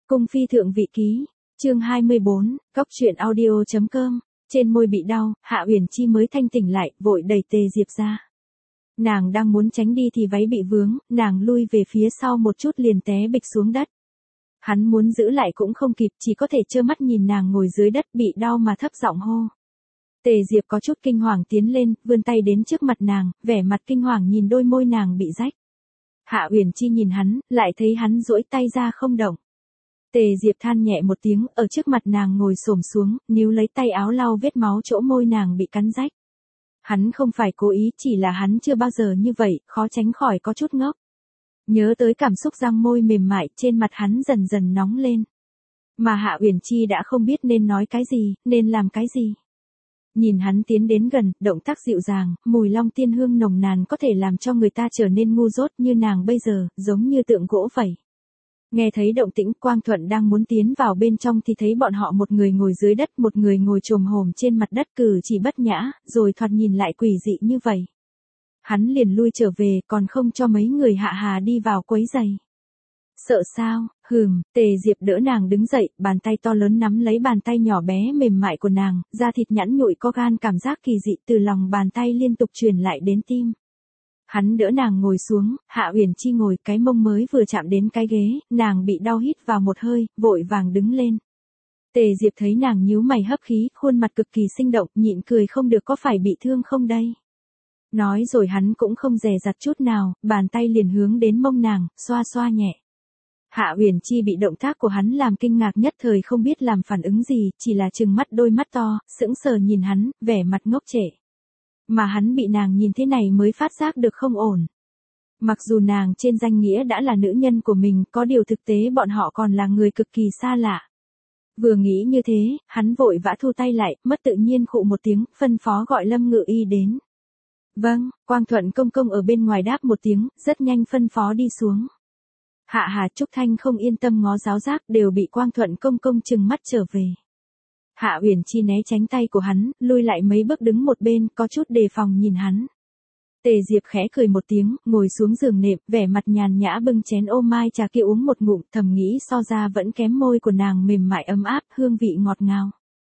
Cung phi thượng vị ký, chương 24, Cóc truyện audio.com, trên môi bị đau, Hạ Uyển Chi mới thanh tỉnh lại, vội đẩy Tề Diệp ra. Nàng đang muốn tránh đi thì váy bị vướng, nàng lui về phía sau một chút liền té bịch xuống đất. Hắn muốn giữ lại cũng không kịp, chỉ có thể trơ mắt nhìn nàng ngồi dưới đất bị đau mà thấp giọng hô. Tề Diệp có chút kinh hoàng tiến lên, vươn tay đến trước mặt nàng, vẻ mặt kinh hoàng nhìn đôi môi nàng bị rách. Hạ Uyển Chi nhìn hắn, lại thấy hắn duỗi tay ra không động. Tề Diệp than nhẹ một tiếng, ở trước mặt nàng ngồi xổm xuống, níu lấy tay áo lau vết máu chỗ môi nàng bị cắn rách. Hắn không phải cố ý, chỉ là hắn chưa bao giờ như vậy, khó tránh khỏi có chút ngốc. Nhớ tới cảm xúc răng môi mềm mại, trên mặt hắn dần dần nóng lên. Mà Hạ Uyển Chi đã không biết nên nói cái gì, nên làm cái gì. Nhìn hắn tiến đến gần, động tác dịu dàng, mùi long tiên hương nồng nàn có thể làm cho người ta trở nên ngu dốt như nàng bây giờ, giống như tượng gỗ vậy. Nghe thấy động tĩnh, Quang Thuận đang muốn tiến vào bên trong thì thấy bọn họ một người ngồi dưới đất, một người ngồi chồm hổm trên mặt đất cử chỉ bất nhã, rồi thoạt nhìn lại quỷ dị như vậy. Hắn liền lui trở về, còn không cho mấy người Hạ Hà đi vào quấy giày. Sợ sao? Tề Diệp đỡ nàng đứng dậy, bàn tay to lớn nắm lấy bàn tay nhỏ bé mềm mại của nàng, da thịt nhẵn nhụi có gan cảm giác kỳ dị từ lòng bàn tay liên tục truyền lại đến tim. Hắn đỡ nàng ngồi xuống, Hạ Uyển Chi ngồi, cái mông mới vừa chạm đến cái ghế, nàng bị đau hít vào một hơi, vội vàng đứng lên. Tề Diệp thấy nàng nhíu mày hấp khí, khuôn mặt cực kỳ sinh động, nhịn cười không được, có phải bị thương không đây? Nói rồi hắn cũng không dè dặt chút nào, bàn tay liền hướng đến mông nàng, xoa xoa nhẹ. Hạ Uyển Chi bị động tác của hắn làm kinh ngạc, nhất thời không biết làm phản ứng gì, chỉ là trừng mắt đôi mắt to, sững sờ nhìn hắn, vẻ mặt ngốc trệ. Mà hắn bị nàng nhìn thế này mới phát giác được không ổn. Mặc dù nàng trên danh nghĩa đã là nữ nhân của mình, có điều thực tế bọn họ còn là người cực kỳ xa lạ. Vừa nghĩ như thế, hắn vội vã thu tay lại, mất tự nhiên khụ một tiếng, phân phó gọi Lâm Ngự Y đến. Vâng, Quang Thuận công công ở bên ngoài đáp một tiếng, rất nhanh phân phó đi xuống. Hạ Hà Trúc Thanh không yên tâm ngó giáo giác, đều bị Quang Thuận công công trừng mắt trở về. Hạ Uyển Chi né tránh tay của hắn, lui lại mấy bước đứng một bên, có chút đề phòng nhìn hắn. Tề Diệp khẽ cười một tiếng, ngồi xuống giường nệm, vẻ mặt nhàn nhã bưng chén ô mai trà kia uống một ngụm, thầm nghĩ so ra vẫn kém môi của nàng mềm mại ấm áp, hương vị ngọt ngào.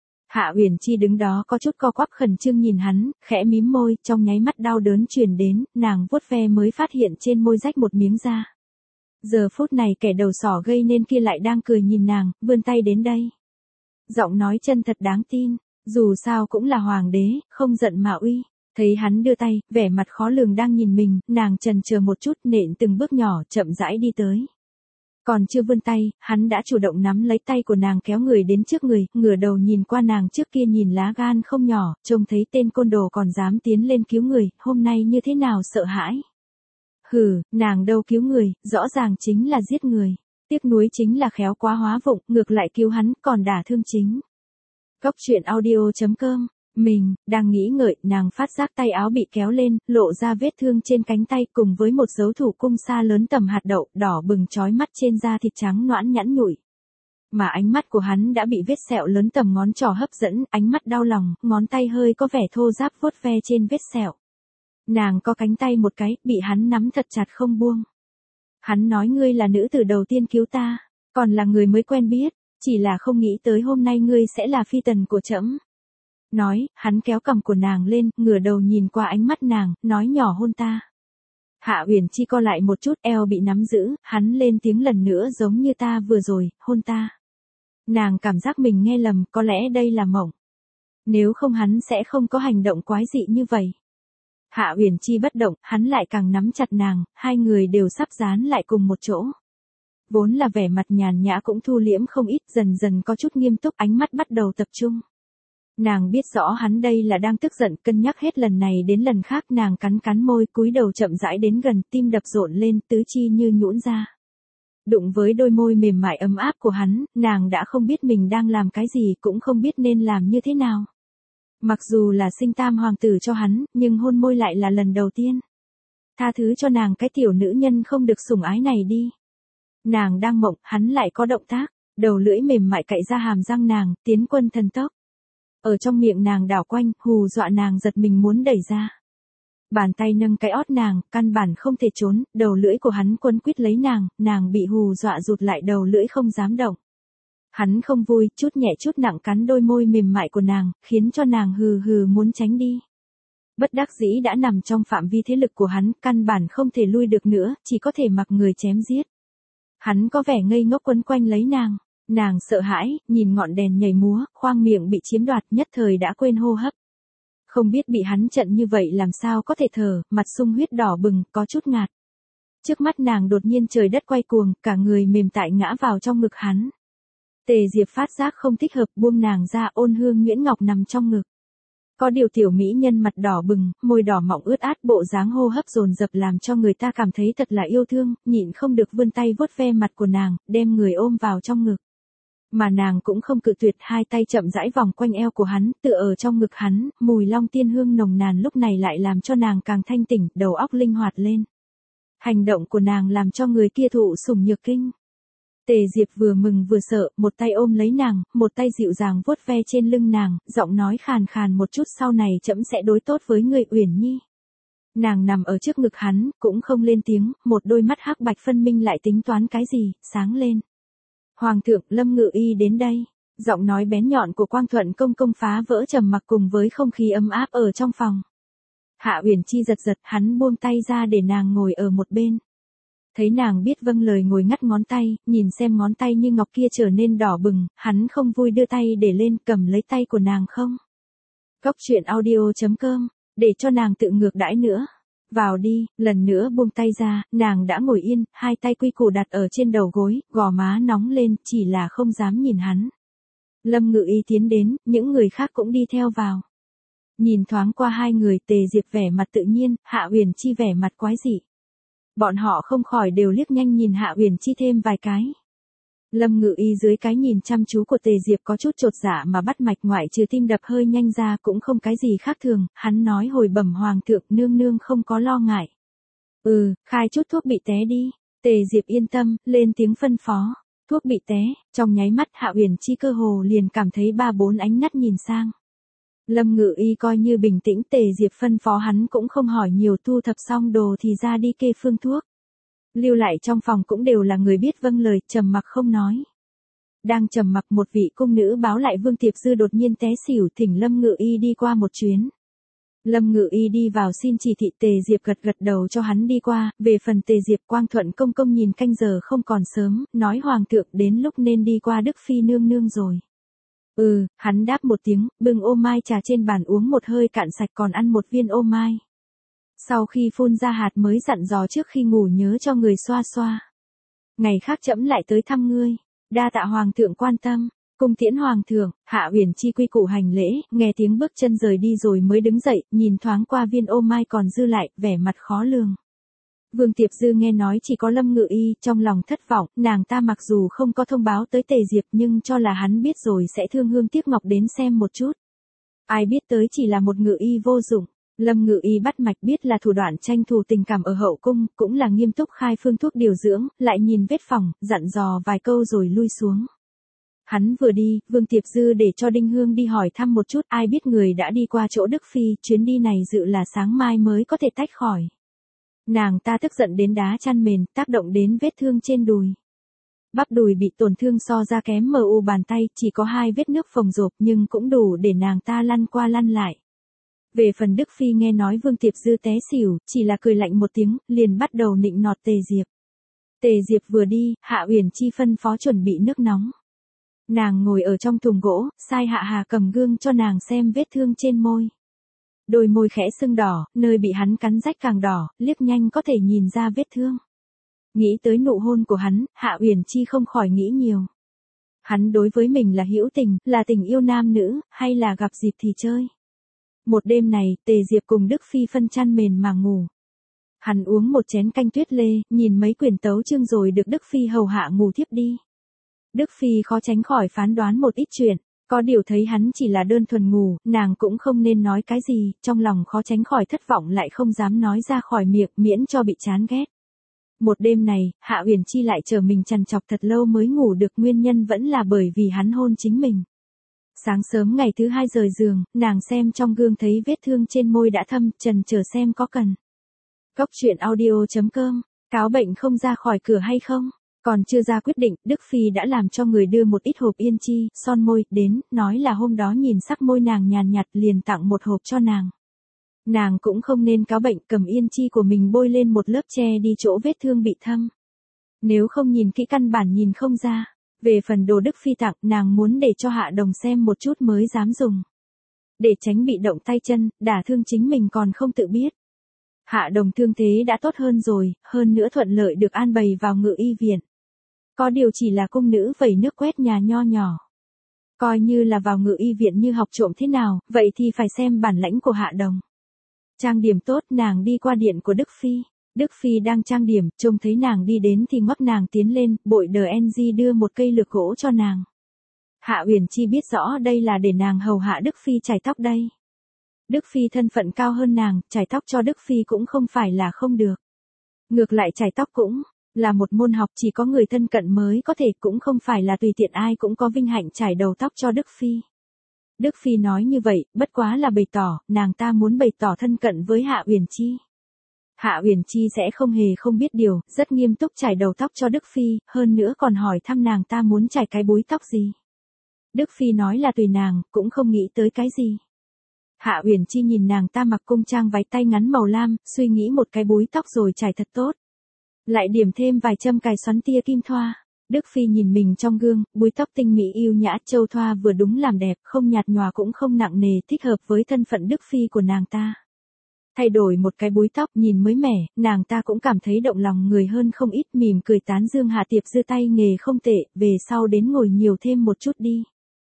Hạ Uyển Chi đứng đó có chút co quắp khẩn trương nhìn hắn, khẽ mím môi, trong nháy mắt đau đớn truyền đến, nàng vuốt ve mới phát hiện trên môi rách một miếng da. Giờ phút này kẻ đầu sỏ gây nên kia lại đang cười nhìn nàng, vươn tay đến đây. Giọng nói chân thật đáng tin, dù sao cũng là hoàng đế, không giận mà uy. Thấy hắn đưa tay, vẻ mặt khó lường đang nhìn mình, nàng chần chờ một chút, nện từng bước nhỏ, chậm rãi đi tới. Còn chưa vươn tay, hắn đã chủ động nắm lấy tay của nàng kéo người đến trước người, ngửa đầu nhìn qua nàng, trước kia nhìn lá gan không nhỏ, trông thấy tên côn đồ còn dám tiến lên cứu người, hôm nay như thế nào sợ hãi. Nàng đâu cứu người, rõ ràng chính là giết người. Tiếc nuối chính là khéo quá hóa vụng, ngược lại cứu hắn, còn đả thương chính. Cóc truyện audio.com, mình, đang nghĩ ngợi, nàng phát giác tay áo bị kéo lên, lộ ra vết thương trên cánh tay cùng với một dấu thủ cung sa lớn tầm hạt đậu, đỏ bừng chói mắt trên da thịt trắng nõn nhẵn nhụi. Mà ánh mắt của hắn đã bị vết sẹo lớn tầm ngón trỏ hấp dẫn, ánh mắt đau lòng, ngón tay hơi có vẻ thô ráp vuốt ve trên vết sẹo. Nàng có cánh tay một cái, bị hắn nắm thật chặt không buông. Hắn nói ngươi là nữ tử đầu tiên cứu ta, còn là người mới quen biết, chỉ là không nghĩ tới hôm nay ngươi sẽ là phi tần của trẫm. Nói, hắn kéo cằm của nàng lên, ngửa đầu nhìn qua ánh mắt nàng, nói nhỏ hôn ta. Hạ Uyển Chi co lại một chút, eo bị nắm giữ, hắn lên tiếng lần nữa giống như ta vừa rồi, hôn ta. Nàng cảm giác mình nghe lầm, có lẽ đây là mộng. Nếu không hắn sẽ không có hành động quái dị như vậy. Hạ Uyển Chi bất động, hắn lại càng nắm chặt nàng, hai người đều sắp dán lại cùng một chỗ. Vốn là vẻ mặt nhàn nhã cũng thu liễm không ít, dần dần có chút nghiêm túc, ánh mắt bắt đầu tập trung. Nàng biết rõ hắn đây là đang tức giận, cân nhắc hết lần này đến lần khác, nàng cắn cắn môi, cúi đầu chậm rãi đến gần, tim đập rộn lên, tứ chi như nhũn ra. Đụng với đôi môi mềm mại ấm áp của hắn, nàng đã không biết mình đang làm cái gì, cũng không biết nên làm như thế nào. Mặc dù là sinh tam hoàng tử cho hắn, nhưng hôn môi lại là lần đầu tiên. Tha thứ cho nàng cái tiểu nữ nhân không được sủng ái này đi. Nàng đang mộng, hắn lại có động tác, đầu lưỡi mềm mại cạy ra hàm răng nàng, tiến quân thần tốc. Ở trong miệng nàng đảo quanh, hù dọa nàng giật mình muốn đẩy ra. Bàn tay nâng cái ót nàng, căn bản không thể trốn, đầu lưỡi của hắn quấn quýt lấy nàng bị hù dọa rụt lại đầu lưỡi không dám động. Hắn không vui, chút nhẹ chút nặng cắn đôi môi mềm mại của nàng, khiến cho nàng hừ hừ muốn tránh đi. Bất đắc dĩ đã nằm trong phạm vi thế lực của hắn, căn bản không thể lui được nữa, chỉ có thể mặc người chém giết. Hắn có vẻ ngây ngốc quấn quanh lấy nàng sợ hãi, nhìn ngọn đèn nhảy múa, khoang miệng bị chiếm đoạt nhất thời đã quên hô hấp. Không biết bị hắn trận như vậy làm sao có thể thở, mặt sung huyết đỏ bừng, có chút ngạt. Trước mắt nàng đột nhiên trời đất quay cuồng, cả người mềm tại ngã vào trong ngực hắn. Tề Diệp phát giác không thích hợp, buông nàng ra, ôn hương nhuyễn ngọc nằm trong ngực. Có điều tiểu mỹ nhân mặt đỏ bừng, môi đỏ mọng ướt át, bộ dáng hô hấp dồn dập làm cho người ta cảm thấy thật là yêu thương, nhịn không được vươn tay vuốt ve mặt của nàng, đem người ôm vào trong ngực. Mà nàng cũng không cự tuyệt, hai tay chậm rãi vòng quanh eo của hắn, tựa ở trong ngực hắn, mùi long tiên hương nồng nàn lúc này lại làm cho nàng càng thanh tỉnh, đầu óc linh hoạt lên. Hành động của nàng làm cho người kia thụ sủng nhược kinh. Tề Diệp vừa mừng vừa sợ, một tay ôm lấy nàng, một tay dịu dàng vuốt ve trên lưng nàng, giọng nói khàn khàn một chút, sau này trẫm sẽ đối tốt với người Uyển Nhi. Nàng nằm ở trước ngực hắn, cũng không lên tiếng, một đôi mắt hắc bạch phân minh lại tính toán cái gì, sáng lên. Hoàng thượng, Lâm Ngự Y đến đây. Giọng nói bén nhọn của Quang Thuận công công phá vỡ trầm mặc cùng với không khí ấm áp ở trong phòng. Hạ Uyển Chi giật giật, hắn buông tay ra để nàng ngồi ở một bên. Thấy nàng biết vâng lời ngồi ngắt ngón tay, nhìn xem ngón tay như ngọc kia trở nên đỏ bừng, hắn không vui đưa tay để lên cầm lấy tay của nàng không. Góc truyện audio.com, để cho nàng tự ngược đãi nữa. Vào đi, lần nữa buông tay ra, nàng đã ngồi yên, hai tay quy củ đặt ở trên đầu gối, gò má nóng lên, chỉ là không dám nhìn hắn. Lâm Ngự Y tiến đến, những người khác cũng đi theo vào. Nhìn thoáng qua hai người, Tề Diệp vẻ mặt tự nhiên, Hạ Uyển Chi vẻ mặt quái dị. Bọn họ không khỏi đều liếc nhanh nhìn Hạ Uyển Chi thêm vài cái. Lâm Ngự Y dưới cái nhìn chăm chú của Tề Diệp có chút chột dạ mà bắt mạch, ngoại trừ tim đập hơi nhanh ra cũng không cái gì khác thường, hắn nói hồi bẩm hoàng thượng, nương nương không có lo ngại. Khai chút thuốc bị té đi. Tề Diệp yên tâm, lên tiếng phân phó. Thuốc bị té, trong nháy mắt Hạ Uyển Chi cơ hồ liền cảm thấy ba bốn ánh mắt nhìn sang. Lâm Ngự Y coi như bình tĩnh, Tề Diệp phân phó hắn cũng không hỏi nhiều, thu thập xong đồ thì ra đi kê phương thuốc. Lưu lại trong phòng cũng đều là người biết vâng lời, trầm mặc không nói. Đang trầm mặc, một vị cung nữ báo lại Vương Tiệp Dư đột nhiên té xỉu, thỉnh Lâm Ngự Y đi qua một chuyến. Lâm Ngự Y đi vào xin chỉ thị, Tề Diệp gật gật đầu cho hắn đi qua, về phần Tề Diệp, Quang Thuận công công nhìn canh giờ không còn sớm, nói hoàng thượng đến lúc nên đi qua Đức Phi nương nương rồi. Hắn đáp một tiếng, bưng ô mai trà trên bàn uống một hơi cạn sạch, còn ăn một viên ô mai. Sau khi phun ra hạt mới dặn dò trước khi ngủ nhớ cho người xoa xoa. Ngày khác trẫm lại tới thăm ngươi. Đa tạ hoàng thượng quan tâm. Cung tiễn hoàng thượng. Hạ Uyển Chi quy củ hành lễ, nghe tiếng bước chân rời đi rồi mới đứng dậy, nhìn thoáng qua viên ô mai còn dư lại, vẻ mặt khó lường. Vương Tiệp Dư nghe nói chỉ có Lâm Ngự Y, trong lòng thất vọng, nàng ta mặc dù không có thông báo tới Tề Diệp nhưng cho là hắn biết rồi sẽ thương hương tiếc ngọc đến xem một chút. Ai biết tới chỉ là một Ngự Y vô dụng. Lâm Ngự Y bắt mạch biết là thủ đoạn tranh thủ tình cảm ở hậu cung, cũng là nghiêm túc khai phương thuốc điều dưỡng, lại nhìn vết phòng, dặn dò vài câu rồi lui xuống. Hắn vừa đi, Vương Tiệp Dư để cho Đinh Hương đi hỏi thăm một chút, ai biết người đã đi qua chỗ Đức Phi, chuyến đi này dự là sáng mai mới có thể tách khỏi. Nàng ta tức giận đến đá chăn mền, tác động đến vết thương trên đùi. Bắp đùi bị tổn thương so ra kém mu bàn tay, chỉ có 2 vết nước phồng rộp nhưng cũng đủ để nàng ta lăn qua lăn lại. Về phần Đức Phi nghe nói Vương Tiệp Dư té xỉu, chỉ là cười lạnh một tiếng, liền bắt đầu nịnh nọt Tề Diệp. Tề Diệp vừa đi, Hạ Uyển Chi phân phó chuẩn bị nước nóng. Nàng ngồi ở trong thùng gỗ, sai Hạ Hà cầm gương cho nàng xem vết thương trên môi. Đôi môi khẽ sưng đỏ, nơi bị hắn cắn rách càng đỏ, liếc nhanh có thể nhìn ra vết thương. Nghĩ tới nụ hôn của hắn, Hạ Uyển Chi không khỏi nghĩ nhiều. Hắn đối với mình là hữu tình, là tình yêu nam nữ, hay là gặp dịp thì chơi. Một đêm này, Tề Diệp cùng Đức Phi phân chăn mền mà ngủ. Hắn uống một chén canh tuyết lê, nhìn mấy quyển tấu chương rồi được Đức Phi hầu hạ ngủ thiếp đi. Đức Phi khó tránh khỏi phán đoán một ít chuyện, có điều thấy hắn chỉ là đơn thuần ngủ, nàng cũng không nên nói cái gì, trong lòng khó tránh khỏi thất vọng lại không dám nói ra khỏi miệng, miễn cho bị chán ghét. Một đêm này, Hạ Uyển Chi lại chờ mình trằn trọc thật lâu mới ngủ được, nguyên nhân vẫn là bởi vì hắn hôn chính mình. Sáng sớm ngày thứ 2 rời giường, nàng xem trong gương thấy vết thương trên môi đã thâm, chần chờ xem có cần. Cốc truyện audio.com, cáo bệnh không ra khỏi cửa hay không? Còn chưa ra quyết định, Đức Phi đã làm cho người đưa một ít hộp yên chi, son môi, đến, nói là hôm đó nhìn sắc môi nàng nhàn nhạt liền tặng một hộp cho nàng. Nàng cũng không nên cáo bệnh, cầm yên chi của mình bôi lên một lớp che đi chỗ vết thương bị thâm. Nếu không nhìn kỹ căn bản nhìn không ra. Về phần đồ Đức Phi tặng, nàng muốn để cho Hạ Đồng xem một chút mới dám dùng. Để tránh bị động tay chân, đả thương chính mình còn không tự biết. Hạ Đồng thương thế đã tốt hơn rồi, hơn nữa thuận lợi được an bày vào ngự y viện. Có điều chỉ là cung nữ vẩy nước quét nhà nho nhỏ. Coi như là vào ngự y viện như học trộm thế nào, vậy thì phải xem bản lãnh của Hạ Đồng. Trang điểm tốt, nàng đi qua điện của Đức Phi. Đức Phi đang trang điểm, trông thấy nàng đi đến thì ngoắc nàng tiến lên, bội đờ NG đưa một cây lược gỗ cho nàng. Hạ Uyển Chi biết rõ đây là để nàng hầu hạ Đức Phi chải tóc đây. Đức Phi thân phận cao hơn nàng, chải tóc cho Đức Phi cũng không phải là không được. Ngược lại chải tóc cũng là một môn học chỉ có người thân cận mới có thể, cũng không phải là tùy tiện ai cũng có vinh hạnh chải đầu tóc cho Đức Phi. Đức Phi nói như vậy, bất quá là bày tỏ, nàng ta muốn bày tỏ thân cận với Hạ Uyển Chi. Hạ Uyển Chi sẽ không hề không biết điều, rất nghiêm túc chải đầu tóc cho Đức Phi, hơn nữa còn hỏi thăm nàng ta muốn chải cái búi tóc gì. Đức Phi nói là tùy nàng, cũng không nghĩ tới cái gì. Hạ Uyển Chi nhìn nàng ta mặc cung trang váy tay ngắn màu lam, suy nghĩ một cái búi tóc rồi chải thật tốt. Lại điểm thêm vài châm cài xoắn tia kim thoa. Đức Phi nhìn mình trong gương, búi tóc tinh mỹ yêu nhã châu thoa vừa đúng làm đẹp, không nhạt nhòa cũng không nặng nề, thích hợp với thân phận Đức Phi của nàng ta. Thay đổi một cái búi tóc nhìn mới mẻ, nàng ta cũng cảm thấy động lòng người hơn không ít, mỉm cười tán dương Hạ Tiệp Dư tay nghề không tệ, về sau đến ngồi nhiều thêm một chút đi.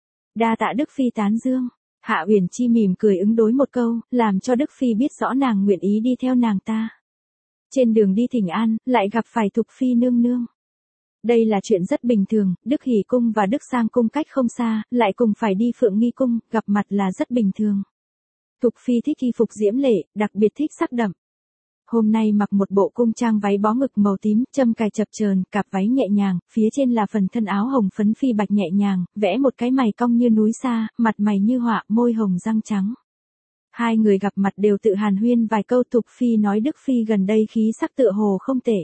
Đa tạ Đức Phi tán dương. Hạ Uyển Chi mỉm cười ứng đối một câu, làm cho Đức Phi biết rõ nàng nguyện ý đi theo nàng ta. Trên đường đi Thỉnh An, lại gặp phải Thục Phi nương nương. Đây là chuyện rất bình thường, Đức Hỷ Cung và Đức Sang Cung cách không xa, lại cùng phải đi Phượng Nghi Cung, gặp mặt là rất bình thường. Thục Phi thích y phục diễm lệ, đặc biệt thích sắc đậm. Hôm nay mặc một bộ cung trang váy bó ngực màu tím, châm cài chập chờn, cạp váy nhẹ nhàng, phía trên là phần thân áo hồng phấn phi bạch nhẹ nhàng, vẽ một cái mày cong như núi xa, mặt mày như họa, môi hồng răng trắng. Hai người gặp mặt đều tự hàn huyên vài câu. Thục Phi nói Đức Phi gần đây khí sắc tựa hồ không tệ.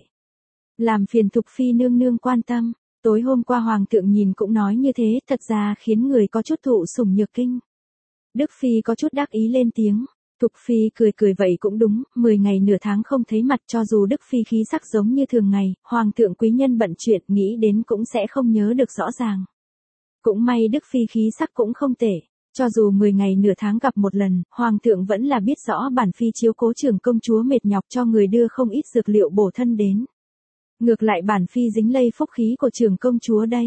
Làm phiền Thục Phi nương nương quan tâm, tối hôm qua Hoàng thượng nhìn cũng nói như thế, thật ra khiến người có chút thụ sủng nhược kinh. Đức Phi có chút đắc ý lên tiếng. Thục Phi cười cười vậy cũng đúng, 10 ngày nửa tháng không thấy mặt, cho dù Đức Phi khí sắc giống như thường ngày, Hoàng thượng quý nhân bận chuyện nghĩ đến cũng sẽ không nhớ được rõ ràng. Cũng may Đức Phi khí sắc cũng không tệ, cho dù 10 ngày nửa tháng gặp một lần, Hoàng thượng vẫn là biết rõ bản Phi chiếu cố trưởng công chúa mệt nhọc cho người đưa không ít dược liệu bổ thân đến. Ngược lại bản Phi dính lây phúc khí của trưởng công chúa đây.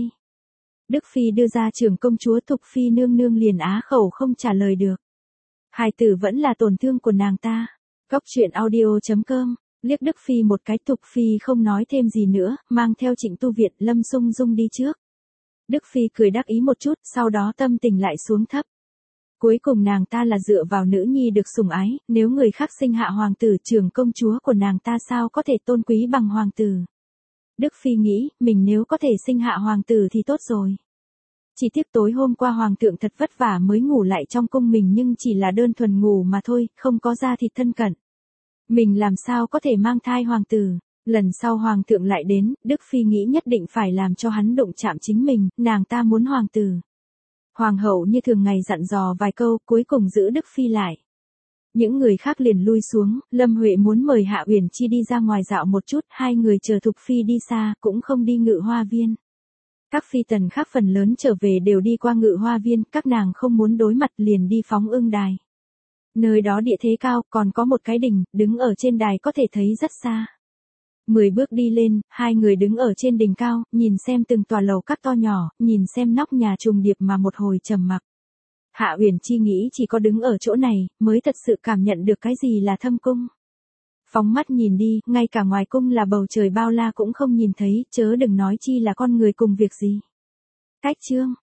Đức Phi đưa ra trưởng công chúa, Thục Phi nương nương liền á khẩu không trả lời được. Hài tử vẫn là tổn thương của nàng ta. Cốc truyện audio.com, liếc Đức Phi một cái. Thục Phi không nói thêm gì nữa, mang theo Trịnh Tu Viện, Lâm Sung Dung đi trước. Đức Phi cười đắc ý một chút, sau đó tâm tình lại xuống thấp. Cuối cùng nàng ta là dựa vào nữ nhi được sủng ái, nếu người khác sinh hạ hoàng tử, trưởng công chúa của nàng ta sao có thể tôn quý bằng hoàng tử. Đức Phi nghĩ, mình nếu có thể sinh hạ hoàng tử thì tốt rồi. Chỉ tiếc tối hôm qua Hoàng thượng thật vất vả mới ngủ lại trong cung mình, nhưng chỉ là đơn thuần ngủ mà thôi, không có da thịt thân cận. Mình làm sao có thể mang thai hoàng tử. Lần sau Hoàng thượng lại đến, Đức Phi nghĩ nhất định phải làm cho hắn đụng chạm chính mình, nàng ta muốn hoàng tử. Hoàng hậu như thường ngày dặn dò vài câu, cuối cùng giữ Đức Phi lại. Những người khác liền lui xuống, Lâm Huệ muốn mời Hạ Uyển Chi đi ra ngoài dạo một chút, hai người chờ Thục Phi đi xa, cũng không đi Ngự Hoa Viên. Các phi tần khác phần lớn trở về đều đi qua Ngự Hoa Viên, các nàng không muốn đối mặt liền đi Phóng Ưng Đài. Nơi đó địa thế cao, còn có một cái đỉnh, đứng ở trên đài có thể thấy rất xa. 10 bước đi lên, hai người đứng ở trên đỉnh cao, nhìn xem từng tòa lầu các to nhỏ, nhìn xem nóc nhà trùng điệp mà một hồi trầm mặc. Hạ Uyển Chi nghĩ chỉ có đứng ở chỗ này, mới thật sự cảm nhận được cái gì là thâm cung. Phóng mắt nhìn đi, ngay cả ngoài cung là bầu trời bao la cũng không nhìn thấy, chớ đừng nói chi là con người cùng việc gì. Cách chương